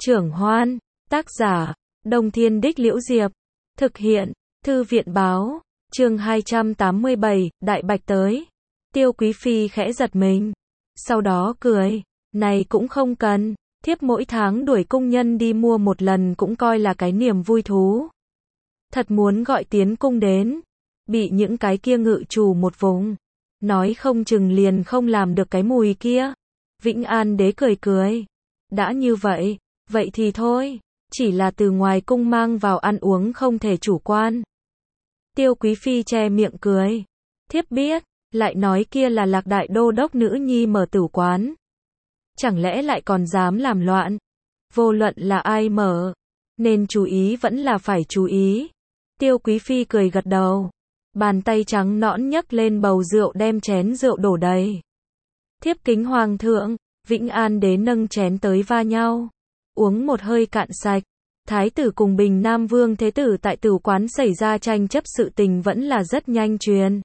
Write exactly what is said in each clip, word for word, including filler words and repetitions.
Trưởng Hoan, tác giả, Đông Thiên Đích Liễu Diệp, thực hiện, Thư viện Báo, chương hai trăm tám mươi bảy, Đại Bạch tới. Tiêu Quý Phi khẽ giật mình, sau đó cười, này cũng không cần, thiếp mỗi tháng đuổi cung nhân đi mua một lần cũng coi là cái niềm vui thú. Thật muốn gọi tiến cung đến, bị những cái kia ngự chủ một vùng, nói không chừng liền không làm được cái mùi kia. Vĩnh An Đế cười cười, đã như vậy, vậy thì thôi, chỉ là từ ngoài cung mang vào ăn uống không thể chủ quan. Tiêu Quý Phi che miệng cười, thiếp biết, lại nói kia là Lạc Đại Đô đốc nữ nhi mở tử quán. Chẳng lẽ lại còn dám làm loạn? Vô luận là ai mở, nên chú ý vẫn là phải chú ý. Tiêu Quý Phi cười gật đầu, bàn tay trắng nõn nhấc lên bầu rượu đem chén rượu đổ đầy. Thiếp kính Hoàng thượng. Vĩnh An Đế nâng chén tới va nhau, uống một hơi cạn sạch. Thái tử cùng Bình Nam Vương Thế tử tại tử quán xảy ra tranh chấp, sự tình vẫn là rất nhanh truyền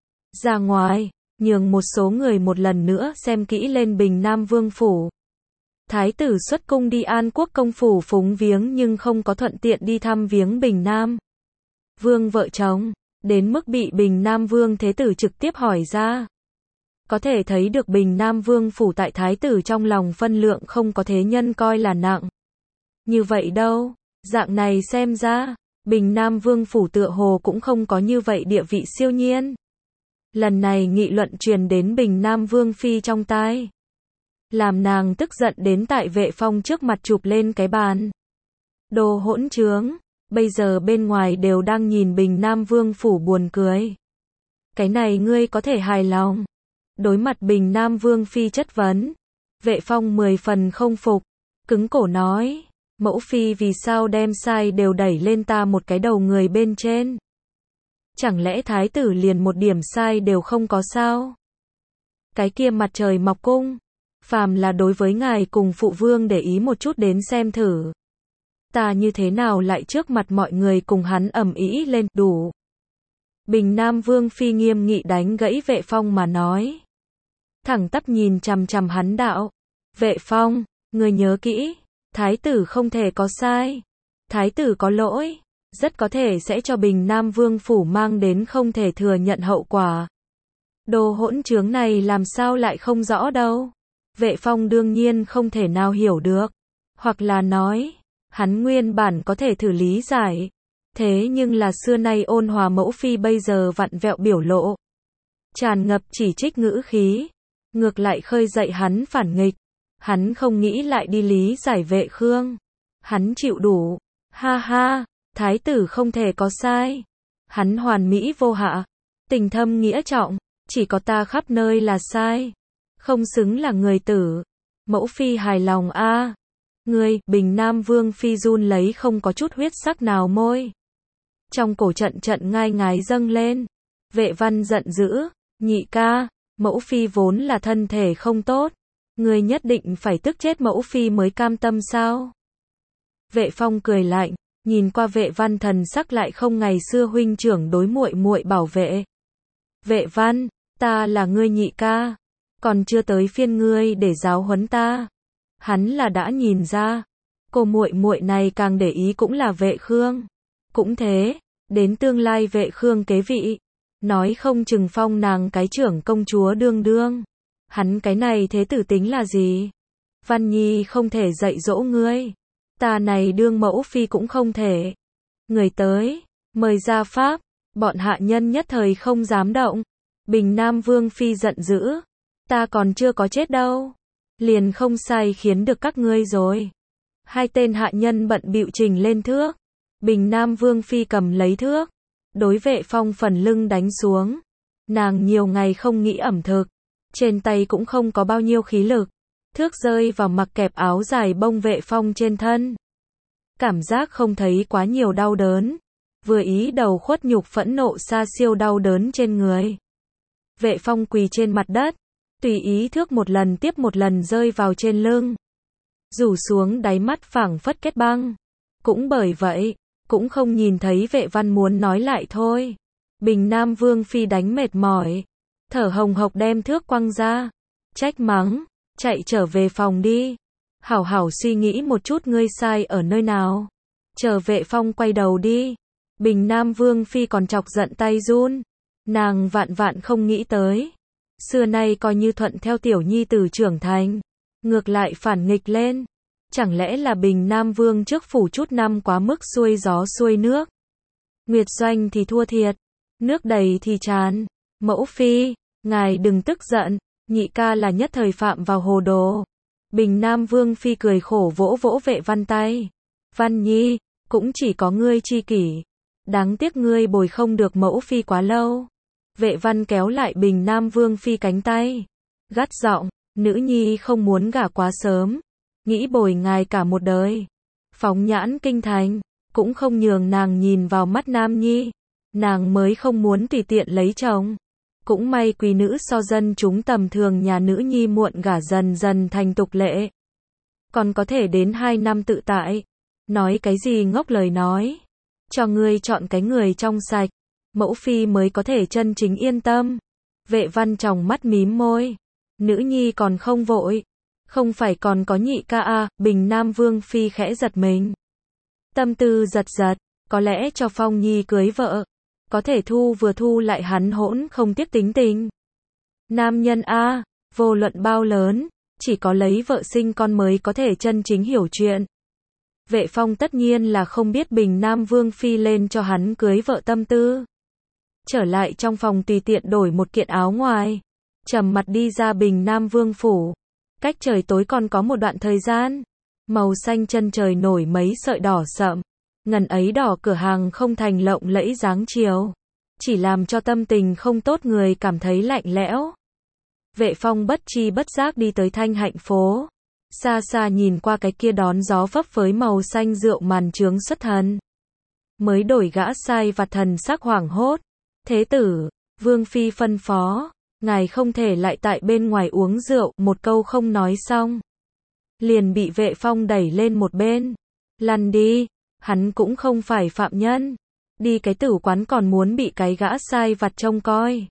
ra ngoài, nhường một số người một lần nữa xem kỹ lên Bình Nam Vương phủ. Thái tử xuất cung đi An Quốc công phủ phúng viếng nhưng không có thuận tiện đi thăm viếng Bình Nam Vương vợ chồng, đến mức bị Bình Nam Vương Thế tử trực tiếp hỏi ra. Có thể thấy được Bình Nam Vương phủ tại thái tử trong lòng phân lượng không có thế nhân coi là nặng. Như vậy đâu, dạng này xem ra, Bình Nam Vương phủ tựa hồ cũng không có như vậy địa vị siêu nhiên. Lần này nghị luận truyền đến Bình Nam Vương Phi trong tai, làm nàng tức giận đến tại Vệ Phong trước mặt chụp lên cái bàn. Đồ hỗn trướng, bây giờ bên ngoài đều đang nhìn Bình Nam Vương phủ buồn cười. Cái này ngươi có thể hài lòng? Đối mặt Bình Nam Vương Phi chất vấn, Vệ Phong mười phần không phục, cứng cổ nói, mẫu phi vì sao đem sai đều đẩy lên ta một cái đầu người bên trên? Chẳng lẽ thái tử liền một điểm sai đều không có sao? Cái kia mặt trời mọc cung, phàm là đối với ngài cùng phụ vương để ý một chút đến xem thử. Ta như thế nào lại trước mặt mọi người cùng hắn ầm ĩ lên, đủ. Bình Nam Vương Phi nghiêm nghị đánh gãy Vệ Phong mà nói. Thẳng tắp nhìn chằm chằm hắn đạo. Vệ Phong, người nhớ kỹ, thái tử không thể có sai. Thái tử có lỗi, rất có thể sẽ cho Bình Nam Vương phủ mang đến không thể thừa nhận hậu quả. Đồ hỗn trướng này làm sao lại không rõ đâu. Vệ Phong đương nhiên không thể nào hiểu được. Hoặc là nói, hắn nguyên bản có thể thử lý giải. Thế nhưng là xưa nay ôn hòa mẫu phi bây giờ vặn vẹo biểu lộ, tràn ngập chỉ trích ngữ khí, ngược lại khơi dậy hắn phản nghịch. Hắn không nghĩ lại đi lý giải Vệ Khương. Hắn chịu đủ. Ha ha, thái tử không thể có sai. Hắn hoàn mỹ vô hạ, tình thâm nghĩa trọng, chỉ có ta khắp nơi là sai. Không xứng là người tử. Mẫu phi hài lòng a. À. Ngươi, Bình Nam Vương Phi run lấy không có chút huyết sắc nào môi. Trong cổ trận trận ngai ngái dâng lên. Vệ Văn giận dữ, nhị ca, mẫu phi vốn là thân thể không tốt, ngươi nhất định phải tức chết mẫu phi mới cam tâm sao? Vệ Phong cười lạnh, nhìn qua Vệ Văn thần sắc lại không ngày xưa huynh trưởng đối muội muội bảo vệ. Vệ Văn, ta là ngươi nhị ca, còn chưa tới phiên ngươi để giáo huấn ta. Hắn là đã nhìn ra, cô muội muội này càng để ý cũng là Vệ Khương. Cũng thế, đến tương lai Vệ Khương kế vị, nói không chừng phong nàng cái trưởng công chúa đương đương. Hắn cái này thế tử tính là gì? Văn Nhi không thể dạy dỗ ngươi, ta này đương mẫu phi cũng không thể. Người tới, mời ra pháp. Bọn hạ nhân nhất thời không dám động. Bình Nam Vương Phi giận dữ, ta còn chưa có chết đâu, liền không sai khiến được các ngươi rồi. Hai tên hạ nhân bận bịu trình lên thước. Bình Nam Vương Phi cầm lấy thước, đối Vệ Phong phần lưng đánh xuống. Nàng nhiều ngày không nghĩ ẩm thực, trên tay cũng không có bao nhiêu khí lực. Thước rơi vào mặc kẹp áo dài bông Vệ Phong trên thân. Cảm giác không thấy quá nhiều đau đớn, vừa ý đầu khuất nhục phẫn nộ xa siêu đau đớn trên người. Vệ Phong quỳ trên mặt đất, tùy ý thước một lần tiếp một lần rơi vào trên lưng. Rủ xuống đáy mắt phảng phất kết băng. Cũng bởi vậy, cũng không nhìn thấy Vệ Văn muốn nói lại thôi. Bình Nam Vương Phi đánh mệt mỏi, thở hồng hộc đem thước quăng ra, trách mắng, chạy trở về phòng đi. Hảo hảo suy nghĩ một chút ngươi sai ở nơi nào. Chờ Vệ Phong quay đầu đi. Bình Nam Vương Phi còn chọc giận tay run. Nàng vạn vạn không nghĩ tới. Xưa nay coi như thuận theo tiểu nhi tử trưởng thành. Ngược lại phản nghịch lên. Chẳng lẽ là Bình Nam Vương trước phủ chút năm quá mức xuôi gió xuôi nước. Nguyệt Doanh thì thua thiệt. Nước đầy thì tràn. Mẫu Phi, ngài đừng tức giận. Nhị ca là nhất thời phạm vào hồ đồ. Bình Nam Vương Phi cười khổ vỗ vỗ Vệ Văn tay. Văn Nhi, cũng chỉ có ngươi chi kỷ. Đáng tiếc ngươi bồi không được mẫu phi quá lâu. Vệ Văn kéo lại Bình Nam Vương Phi cánh tay. Gắt giọng, nữ nhi không muốn gả quá sớm. Nghĩ bồi ngài cả một đời. Phóng nhãn kinh thành, cũng không nhường nàng nhìn vào mắt nam nhi. Nàng mới không muốn tùy tiện lấy chồng. Cũng may quý nữ so dân chúng tầm thường nhà nữ nhi muộn gả dần dần thành tục lệ. Còn có thể đến hai năm tự tại. Nói cái gì ngốc lời nói. Cho ngươi chọn cái người trong sạch. Mẫu phi mới có thể chân chính yên tâm. Vệ Văn tròng mắt mím môi. Nữ nhi còn không vội. Không phải còn có nhị ca à, Bình Nam Vương Phi khẽ giật mình. Tâm tư giật giật, có lẽ cho Phong Nhi cưới vợ. Có thể thu vừa thu lại hắn hỗn không tiếc tính tình. Nam nhân a, vô luận bao lớn, chỉ có lấy vợ sinh con mới có thể chân chính hiểu chuyện. Vệ Phong tất nhiên là không biết Bình Nam Vương Phi lên cho hắn cưới vợ tâm tư. Trở lại trong phòng tùy tiện đổi một kiện áo ngoài. Trầm mặt đi ra Bình Nam Vương phủ. Cách trời tối còn có một đoạn thời gian. Màu xanh chân trời nổi mấy sợi đỏ sậm. Ngần ấy đỏ cửa hàng không thành lộng lẫy dáng chiều. Chỉ làm cho tâm tình không tốt người cảm thấy lạnh lẽo. Vệ Phong bất chi bất giác đi tới Thanh Hạnh phố. Xa xa nhìn qua cái kia đón gió phấp phới màu xanh rượu màn trướng xuất thần. Mới đổi gã sai vặt thần sắc hoảng hốt. Thế tử, Vương Phi phân phó, ngài không thể lại tại bên ngoài uống rượu, một câu không nói xong. Liền bị Vệ Phong đẩy lên một bên. Lăn đi, hắn cũng không phải phạm nhân. Đi cái tử quán còn muốn bị cái gã sai vặt trông coi.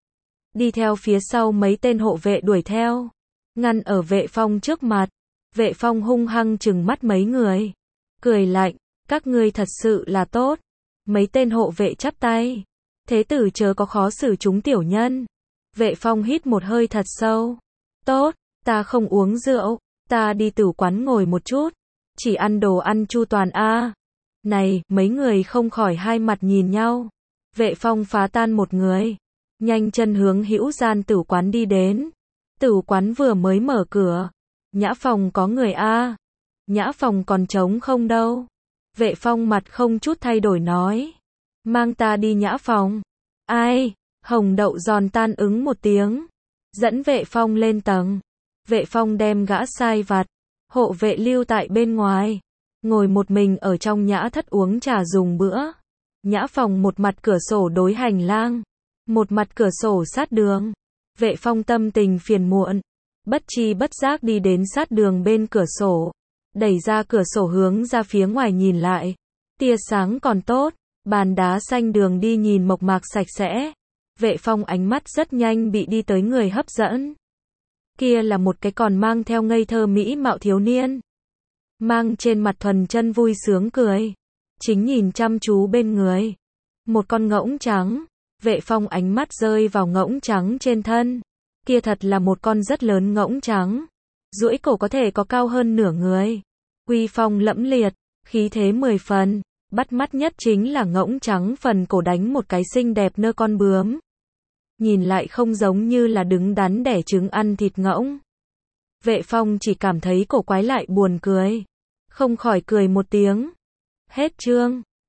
Đi theo phía sau mấy tên hộ vệ đuổi theo. Ngăn ở Vệ Phong trước mặt. Vệ Phong hung hăng trừng mắt mấy người. Cười lạnh, các ngươi thật sự là tốt. Mấy tên hộ vệ chắp tay. Thế tử chớ có khó xử chúng tiểu nhân. Vệ Phong hít một hơi thật sâu. Tốt, ta không uống rượu. Ta đi tử quán ngồi một chút. Chỉ ăn đồ ăn chu toàn a. À. Này, mấy người không khỏi hai mặt nhìn nhau. Vệ Phong phá tan một người. Nhanh chân hướng hữu gian tử quán đi đến. Tử quán vừa mới mở cửa. Nhã phòng có người a. À. Nhã phòng còn trống không đâu. Vệ Phong mặt không chút thay đổi nói. Mang ta đi nhã phòng. Ai? Hồng Đậu giòn tan ứng một tiếng. Dẫn Vệ Phong lên tầng. Vệ Phong đem gã sai vặt. Hộ vệ lưu tại bên ngoài. Ngồi một mình ở trong nhã thất uống trà dùng bữa. Nhã phòng một mặt cửa sổ đối hành lang. Một mặt cửa sổ sát đường. Vệ Phong tâm tình phiền muộn. Bất chi bất giác đi đến sát đường bên cửa sổ. Đẩy ra cửa sổ hướng ra phía ngoài nhìn lại. Tia sáng còn tốt. Bàn đá xanh đường đi nhìn mộc mạc sạch sẽ. Vệ Phong ánh mắt rất nhanh bị đi tới người hấp dẫn. Kia là một cái còn mang theo ngây thơ mỹ mạo thiếu niên. Mang trên mặt thuần chân vui sướng cười. Chính nhìn chăm chú bên người. Một con ngỗng trắng. Vệ Phong ánh mắt rơi vào ngỗng trắng trên thân. Kia thật là một con rất lớn ngỗng trắng. Duỗi cổ có thể có cao hơn nửa người. Uy phong lẫm liệt, khí thế mười phần. Bắt mắt nhất chính là ngỗng trắng phần cổ đánh một cái xinh đẹp nơ con bướm. Nhìn lại không giống như là đứng đắn đẻ trứng ăn thịt ngỗng. Vệ Phong chỉ cảm thấy cổ quái lại buồn cười. Không khỏi cười một tiếng. Hết chương.